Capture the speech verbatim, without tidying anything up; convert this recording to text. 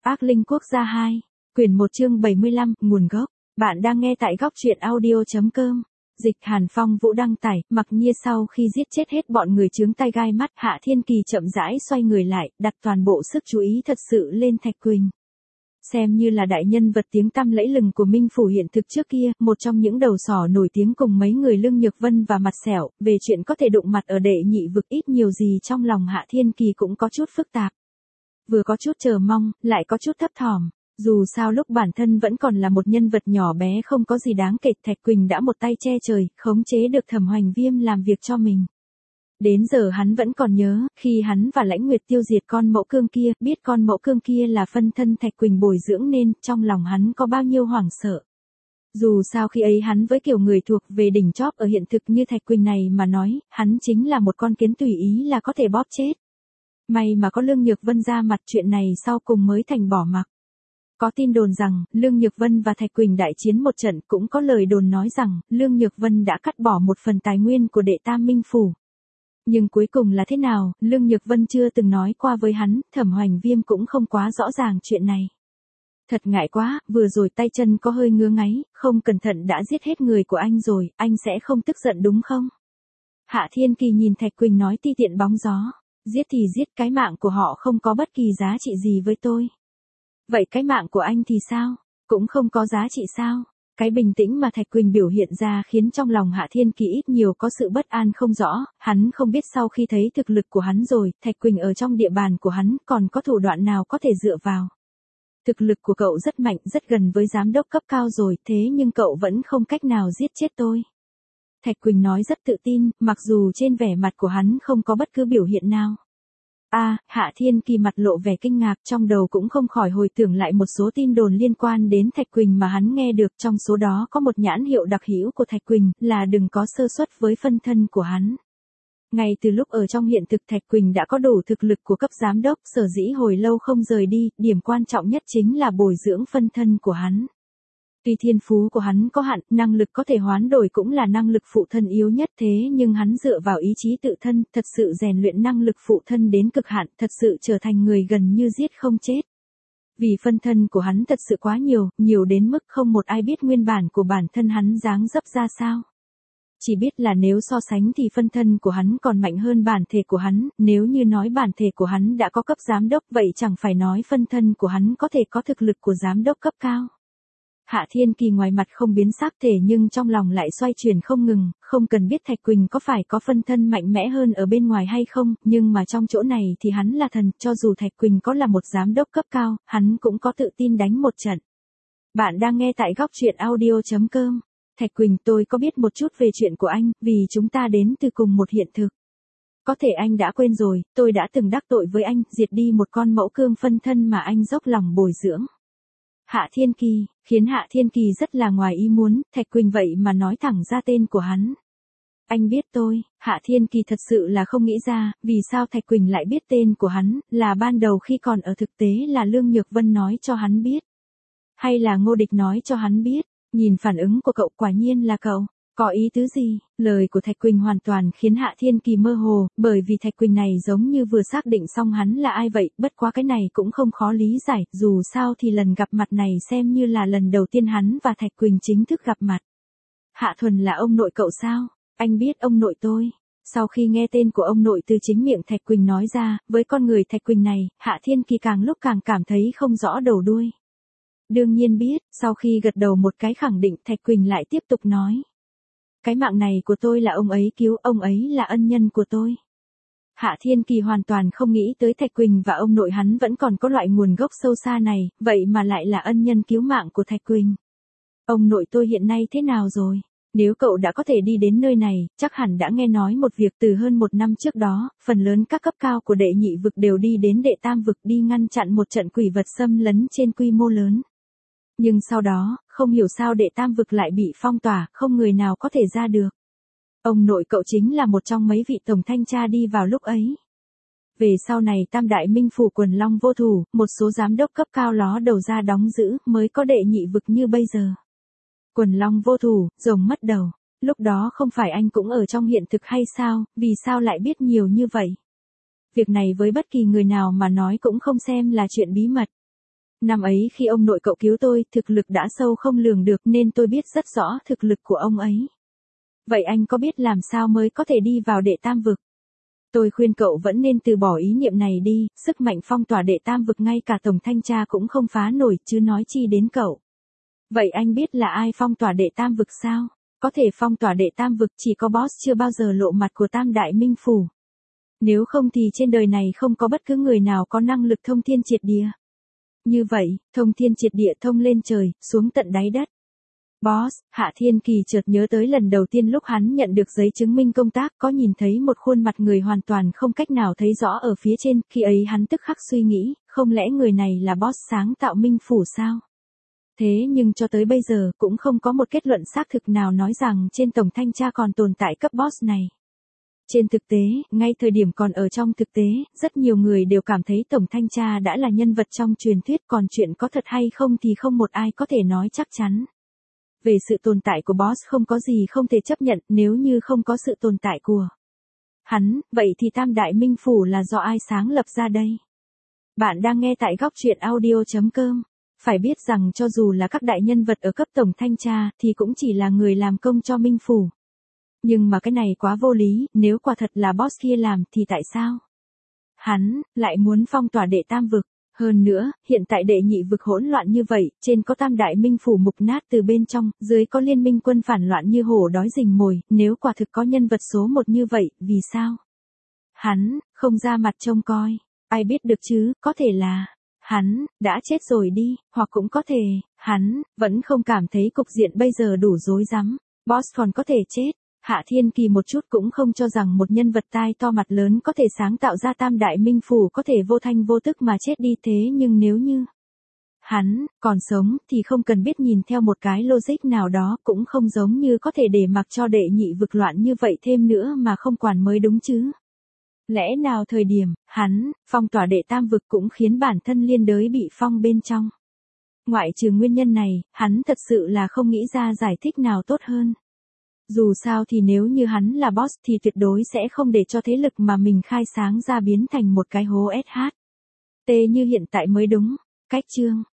Ác linh quốc gia hai, quyển một chương bảy mươi lăm, nguồn gốc. Bạn đang nghe tại góc truyện audio.com. Dịch Hàn Phong Vũ đăng tải, Mặc Nhiên sau khi giết chết hết bọn người chướng tai gai mắt, Hạ Thiên Kỳ chậm rãi xoay người lại, đặt toàn bộ sức chú ý thật sự lên Thạch Quỳnh. Xem như là đại nhân vật tiếng tăm lẫy lừng của Minh Phủ hiện thực trước kia, một trong những đầu sỏ nổi tiếng cùng mấy người Lương Nhược Vân và Mặt Sẹo, về chuyện có thể đụng mặt ở đệ nhị vực ít nhiều gì trong lòng Hạ Thiên Kỳ cũng có chút phức tạp. Vừa có chút chờ mong, lại có chút thấp thỏm. Dù sao lúc bản thân vẫn còn là một nhân vật nhỏ bé không có gì đáng kể, Thạch Quỳnh đã một tay che trời, khống chế được Thẩm Hoành Viêm làm việc cho mình. Đến giờ hắn vẫn còn nhớ, khi hắn và Lãnh Nguyệt tiêu diệt con mẫu cương kia, biết con mẫu cương kia là phân thân Thạch Quỳnh bồi dưỡng nên, trong lòng hắn có bao nhiêu hoảng sợ. Dù sao khi ấy hắn với kiểu người thuộc về đỉnh chóp ở hiện thực như Thạch Quỳnh này mà nói, hắn chính là một con kiến tùy ý là có thể bóp chết. May mà có Lương Nhược Vân ra mặt, chuyện này sau cùng mới thành bỏ mặc. Có tin đồn rằng, Lương Nhược Vân và Thạch Quỳnh đại chiến một trận, cũng có lời đồn nói rằng, Lương Nhược Vân đã cắt bỏ một phần tài nguyên của đệ tam Minh Phủ. Nhưng cuối cùng là thế nào, Lương Nhược Vân chưa từng nói qua với hắn, Thẩm Hoành Viêm cũng không quá rõ ràng chuyện này. Thật ngại quá, vừa rồi tay chân có hơi ngứa ngáy, không cẩn thận đã giết hết người của anh rồi, anh sẽ không tức giận đúng không? Hạ Thiên Kỳ nhìn Thạch Quỳnh nói ti tiện bóng gió. Giết thì giết, cái mạng của họ không có bất kỳ giá trị gì với tôi. Vậy cái mạng của anh thì sao? Cũng không có giá trị sao? Cái bình tĩnh mà Thạch Quỳnh biểu hiện ra khiến trong lòng Hạ Thiên Kỳ ít nhiều có sự bất an không rõ, hắn không biết sau khi thấy thực lực của hắn rồi, Thạch Quỳnh ở trong địa bàn của hắn còn có thủ đoạn nào có thể dựa vào. Thực lực của cậu rất mạnh, rất gần với giám đốc cấp cao rồi, thế nhưng cậu vẫn không cách nào giết chết tôi. Thạch Quỳnh nói rất tự tin, mặc dù trên vẻ mặt của hắn không có bất cứ biểu hiện nào. A, à, Hạ Thiên Kỳ mặt lộ vẻ kinh ngạc, trong đầu cũng không khỏi hồi tưởng lại một số tin đồn liên quan đến Thạch Quỳnh mà hắn nghe được, trong số đó có một nhãn hiệu đặc hữu của Thạch Quỳnh, là đừng có sơ suất với phân thân của hắn. Ngay từ lúc ở trong hiện thực Thạch Quỳnh đã có đủ thực lực của cấp giám đốc, sở dĩ hồi lâu không rời đi, điểm quan trọng nhất chính là bồi dưỡng phân thân của hắn. Tuy thiên phú của hắn có hạn, năng lực có thể hoán đổi cũng là năng lực phụ thân yếu nhất, thế nhưng hắn dựa vào ý chí tự thân, thật sự rèn luyện năng lực phụ thân đến cực hạn, thật sự trở thành người gần như giết không chết. Vì phân thân của hắn thật sự quá nhiều, nhiều đến mức không một ai biết nguyên bản của bản thân hắn dáng dấp ra sao. Chỉ biết là nếu so sánh thì phân thân của hắn còn mạnh hơn bản thể của hắn, nếu như nói bản thể của hắn đã có cấp giám đốc vậy chẳng phải nói phân thân của hắn có thể có thực lực của giám đốc cấp cao. Hạ Thiên Kỳ ngoài mặt không biến sắc thể nhưng trong lòng lại xoay chuyển không ngừng, không cần biết Thạch Quỳnh có phải có phân thân mạnh mẽ hơn ở bên ngoài hay không, nhưng mà trong chỗ này thì hắn là thần, cho dù Thạch Quỳnh có là một giám đốc cấp cao, hắn cũng có tự tin đánh một trận. Bạn đang nghe tại góc truyện audio.com. Thạch Quỳnh, tôi có biết một chút về chuyện của anh, vì chúng ta đến từ cùng một hiện thực. Có thể anh đã quên rồi, tôi đã từng đắc tội với anh, diệt đi một con mẫu cương phân thân mà anh dốc lòng bồi dưỡng. Hạ Thiên Kỳ, khiến Hạ Thiên Kỳ rất là ngoài ý muốn, Thạch Quỳnh vậy mà nói thẳng ra tên của hắn. Anh biết tôi, Hạ Thiên Kỳ thật sự là không nghĩ ra, vì sao Thạch Quỳnh lại biết tên của hắn, là ban đầu khi còn ở thực tế là Lương Nhược Vân nói cho hắn biết. Hay là Ngô Địch nói cho hắn biết, nhìn phản ứng của cậu quả nhiên là cậu. Có ý tứ gì? Lời của Thạch Quỳnh hoàn toàn khiến Hạ Thiên Kỳ mơ hồ, bởi vì Thạch Quỳnh này giống như vừa xác định xong hắn là ai vậy, bất quá cái này cũng không khó lý giải, dù sao thì lần gặp mặt này xem như là lần đầu tiên hắn và Thạch Quỳnh chính thức gặp mặt. Hạ Thuần là ông nội cậu sao? Anh biết ông nội tôi. Sau khi nghe tên của ông nội từ chính miệng Thạch Quỳnh nói ra, với con người Thạch Quỳnh này, Hạ Thiên Kỳ càng lúc càng cảm thấy không rõ đầu đuôi. Đương nhiên biết, sau khi gật đầu một cái khẳng định, Thạch Quỳnh lại tiếp tục nói. Cái mạng này của tôi là ông ấy cứu, ông ấy là ân nhân của tôi. Hạ Thiên Kỳ hoàn toàn không nghĩ tới Thạch Quỳnh và ông nội hắn vẫn còn có loại nguồn gốc sâu xa này, vậy mà lại là ân nhân cứu mạng của Thạch Quỳnh. Ông nội tôi hiện nay thế nào rồi? Nếu cậu đã có thể đi đến nơi này, chắc hẳn đã nghe nói một việc từ hơn một năm trước đó, phần lớn các cấp cao của đệ nhị vực đều đi đến đệ tam vực đi ngăn chặn một trận quỷ vật xâm lấn trên quy mô lớn. Nhưng sau đó, không hiểu sao đệ tam vực lại bị phong tỏa, không người nào có thể ra được. Ông nội cậu chính là một trong mấy vị tổng thanh tra đi vào lúc ấy. Về sau này Tam Đại Minh Phủ Quần Long vô thủ, một số giám đốc cấp cao ló đầu ra đóng giữ, mới có đệ nhị vực như bây giờ. Quần Long vô thủ, rồng mất đầu. Lúc đó không phải anh cũng ở trong hiện thực hay sao, vì sao lại biết nhiều như vậy? Việc này với bất kỳ người nào mà nói cũng không xem là chuyện bí mật. Năm ấy khi ông nội cậu cứu tôi, thực lực đã sâu không lường được nên tôi biết rất rõ thực lực của ông ấy. Vậy anh có biết làm sao mới có thể đi vào đệ tam vực? Tôi khuyên cậu vẫn nên từ bỏ ý niệm này đi, sức mạnh phong tỏa đệ tam vực ngay cả tổng thanh tra cũng không phá nổi chứ nói chi đến cậu. Vậy anh biết là ai phong tỏa đệ tam vực sao? Có thể phong tỏa đệ tam vực chỉ có boss chưa bao giờ lộ mặt của Tam Đại Minh Phủ. Nếu không thì trên đời này không có bất cứ người nào có năng lực thông thiên triệt địa. Như vậy, thông thiên triệt địa thông lên trời, xuống tận đáy đất. Boss, Hạ Thiên Kỳ chợt nhớ tới lần đầu tiên lúc hắn nhận được giấy chứng minh công tác có nhìn thấy một khuôn mặt người hoàn toàn không cách nào thấy rõ ở phía trên, khi ấy hắn tức khắc suy nghĩ, không lẽ người này là boss sáng tạo Minh Phủ sao? Thế nhưng cho tới bây giờ cũng không có một kết luận xác thực nào nói rằng trên tổng thanh tra còn tồn tại cấp boss này. Trên thực tế, ngay thời điểm còn ở trong thực tế, rất nhiều người đều cảm thấy tổng thanh tra đã là nhân vật trong truyền thuyết, còn chuyện có thật hay không thì không một ai có thể nói chắc chắn. Về sự tồn tại của boss không có gì không thể chấp nhận, nếu như không có sự tồn tại của hắn, vậy thì Tam Đại Minh Phủ là do ai sáng lập ra đây? Bạn đang nghe tại góc truyện audio chấm com. Phải biết rằng cho dù là các đại nhân vật ở cấp tổng thanh tra thì cũng chỉ là người làm công cho Minh Phủ. Nhưng mà cái này quá vô lý, nếu quả thật là boss kia làm thì tại sao hắn lại muốn phong tỏa đệ tam vực? Hơn nữa, hiện tại đệ nhị vực hỗn loạn như vậy, trên có Tam Đại Minh Phủ mục nát từ bên trong, dưới có liên minh quân phản loạn như hổ đói rình mồi, nếu quả thực có nhân vật số một như vậy, vì sao hắn không ra mặt trông coi? Ai biết được chứ, có thể là hắn đã chết rồi đi, hoặc cũng có thể hắn vẫn không cảm thấy cục diện bây giờ đủ rối rắm. Boss còn có thể chết. Hạ Thiên Kỳ một chút cũng không cho rằng một nhân vật tai to mặt lớn có thể sáng tạo ra Tam Đại Minh Phủ có thể vô thanh vô tức mà chết đi, thế nhưng nếu như hắn còn sống thì không cần biết nhìn theo một cái logic nào đó, cũng không giống như có thể để mặc cho đệ nhị vực loạn như vậy thêm nữa mà không quản mới đúng chứ. Lẽ nào thời điểm hắn phong tỏa đệ tam vực cũng khiến bản thân liên đới bị phong bên trong? Ngoại trừ nguyên nhân này, hắn thật sự là không nghĩ ra giải thích nào tốt hơn. Dù sao thì nếu như hắn là boss thì tuyệt đối sẽ không để cho thế lực mà mình khai sáng ra biến thành một cái hố ét hát tê như hiện tại mới đúng. Cách chương